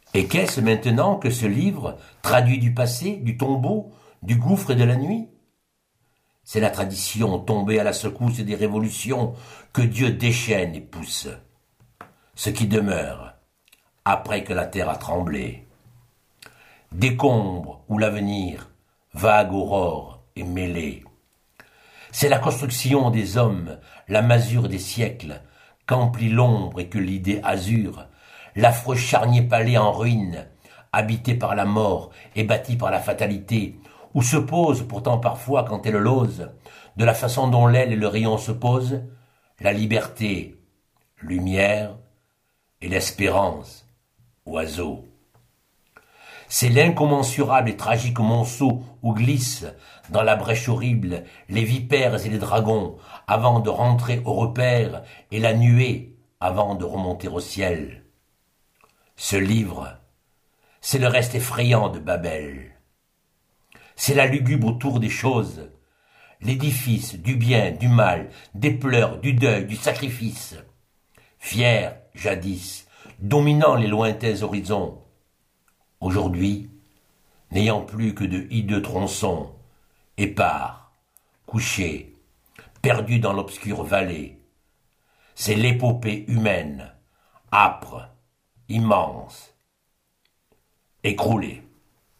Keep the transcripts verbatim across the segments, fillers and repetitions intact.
Et qu'est-ce maintenant que ce livre, traduit du passé, du tombeau, du gouffre et de la nuit? C'est la tradition tombée à la secousse des révolutions que Dieu déchaîne et pousse. Ce qui demeure, après que la terre a tremblé. Décombre où l'avenir, vague aurore et mêlée. C'est la construction des hommes, la masure des siècles, qu'emplit l'ombre et que l'idée azure, l'affreux charnier palais en ruine, habité par la mort et bâti par la fatalité, où se pose, pourtant parfois quand elle l'ose, de la façon dont l'aile et le rayon se posent, la liberté, lumière, et l'espérance, oiseau. C'est l'incommensurable et tragique monceau où glissent, dans la brèche horrible, les vipères et les dragons, avant de rentrer au repère, et la nuée, avant de remonter au ciel. Ce livre, c'est le reste effrayant de Babel. C'est la lugubre autour des choses, l'édifice du bien, du mal, des pleurs, du deuil, du sacrifice. Fier, jadis, dominant les lointains horizons. Aujourd'hui, n'ayant plus que de hideux tronçons, épars, couchés, perdus dans l'obscure vallée. C'est l'épopée humaine, âpre, immense, écroulée.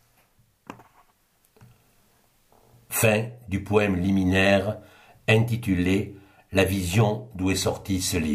Fin du poème liminaire intitulé « La vision d'où est sorti ce livre ».